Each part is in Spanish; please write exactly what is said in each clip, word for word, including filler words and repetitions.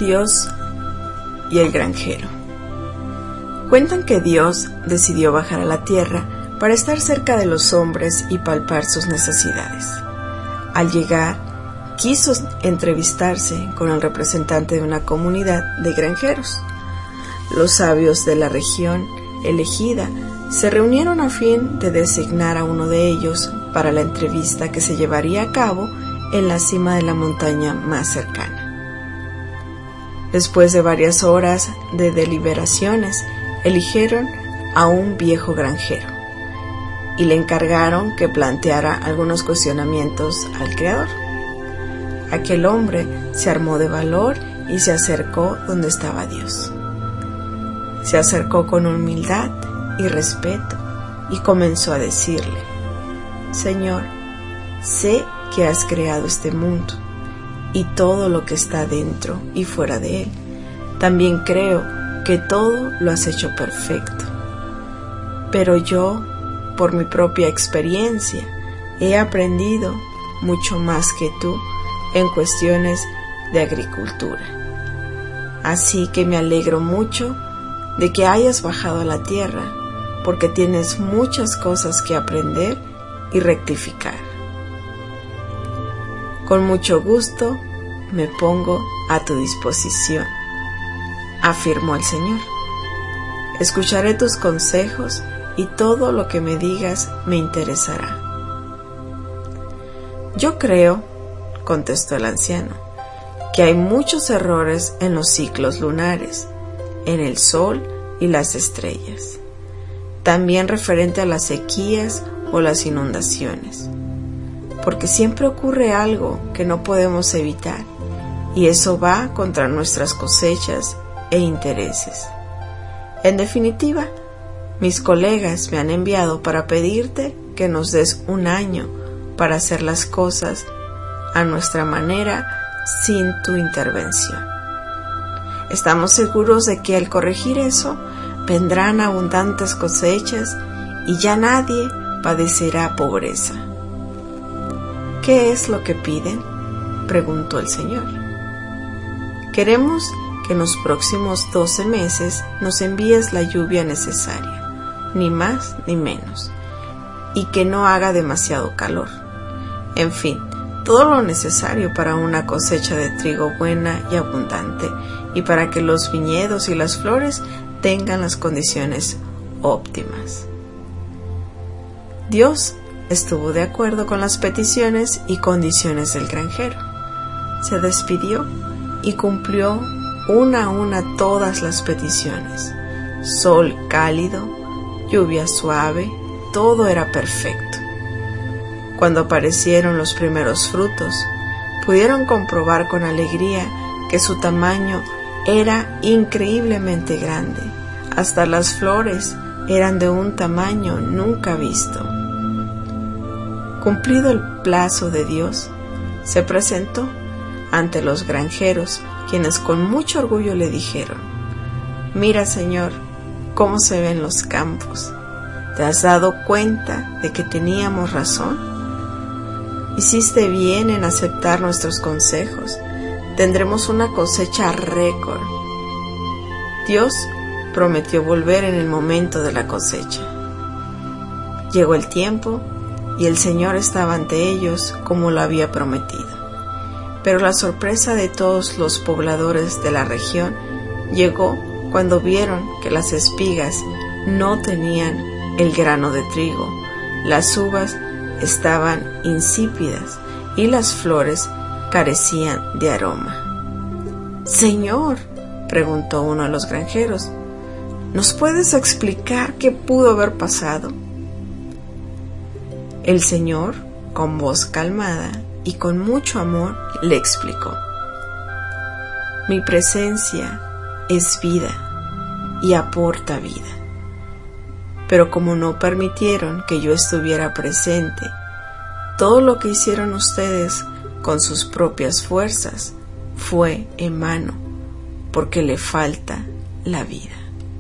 Dios y el granjero. Cuentan que Dios decidió bajar a la tierra para estar cerca de los hombres y palpar sus necesidades. Al llegar, quiso entrevistarse con el representante de una comunidad de granjeros. Los sabios de la región elegida se reunieron a fin de designar a uno de ellos para la entrevista que se llevaría a cabo en la cima de la montaña más cercana. Después de varias horas de deliberaciones, eligieron a un viejo granjero y le encargaron que planteara algunos cuestionamientos al Creador. Aquel hombre se armó de valor y se acercó donde estaba Dios. Se acercó con humildad y respeto y comenzó a decirle: Señor, sé que has creado este mundo y todo lo que está dentro y fuera de él. También creo que todo lo has hecho perfecto. Pero yo, por mi propia experiencia, he aprendido mucho más que tú en cuestiones de agricultura. Así que me alegro mucho de que hayas bajado a la tierra, porque tienes muchas cosas que aprender y rectificar. Con mucho gusto me pongo a tu disposición, afirmó el Señor. Escucharé tus consejos y todo lo que me digas me interesará. Yo creo, contestó el anciano, que hay muchos errores en los ciclos lunares, en el sol y las estrellas, también referente a las sequías o las inundaciones, porque siempre ocurre algo que no podemos evitar, y eso va contra nuestras cosechas e intereses. En definitiva, mis colegas me han enviado para pedirte que nos des un año para hacer las cosas a nuestra manera sin tu intervención. Estamos seguros de que al corregir eso, vendrán abundantes cosechas y ya nadie padecerá pobreza. ¿Qué es lo que piden?, preguntó el Señor. Queremos que en los próximos doce meses nos envíes la lluvia necesaria, ni más ni menos, y que no haga demasiado calor. En fin, todo lo necesario para una cosecha de trigo buena y abundante, y para que los viñedos y las flores tengan las condiciones óptimas. Dios estuvo de acuerdo con las peticiones y condiciones del granjero. Se despidió y cumplió una a una todas las peticiones. Sol cálido, lluvia suave, todo era perfecto. Cuando aparecieron los primeros frutos, pudieron comprobar con alegría que su tamaño era increíblemente grande. Hasta las flores eran de un tamaño nunca visto. Cumplido el plazo de Dios, se presentó ante los granjeros, quienes con mucho orgullo le dijeron: Mira, Señor, cómo se ven los campos. ¿Te has dado cuenta de que teníamos razón? Hiciste bien en aceptar nuestros consejos. Tendremos una cosecha récord. Dios prometió volver en el momento de la cosecha. Llegó el tiempo y el Señor estaba ante ellos como lo había prometido. Pero la sorpresa de todos los pobladores de la región llegó cuando vieron que las espigas no tenían el grano de trigo, las uvas estaban insípidas y las flores carecían de aroma. Señor, preguntó uno de los granjeros, ¿nos puedes explicar qué pudo haber pasado? El Señor, con voz calmada y con mucho amor, le explicó: Mi presencia es vida y aporta vida. Pero como no permitieron que yo estuviera presente, todo lo que hicieron ustedes con sus propias fuerzas fue en vano, porque le falta la vida.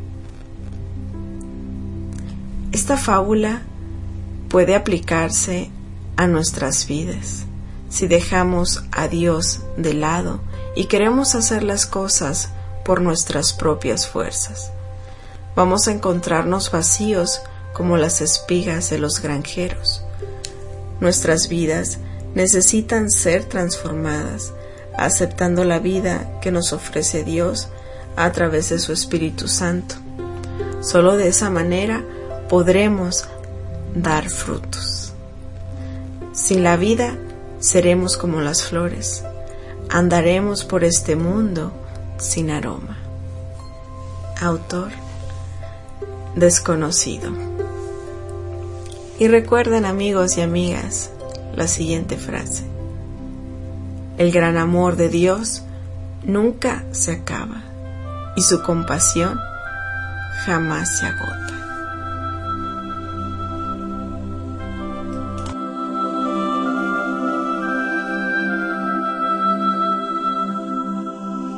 Esta fábula puede aplicarse a nuestras vidas si dejamos a Dios de lado y queremos hacer las cosas por nuestras propias fuerzas. Vamos a encontrarnos vacíos como las espigas de los granjeros. Nuestras vidas necesitan ser transformadas, aceptando la vida que nos ofrece Dios a través de su Espíritu Santo. Solo de esa manera podremos dar frutos. Sin la vida seremos como las flores. Andaremos por este mundo sin aroma. Autor desconocido. Y recuerden, amigos y amigas, la siguiente frase: el gran amor de Dios nunca se acaba y su compasión jamás se agota.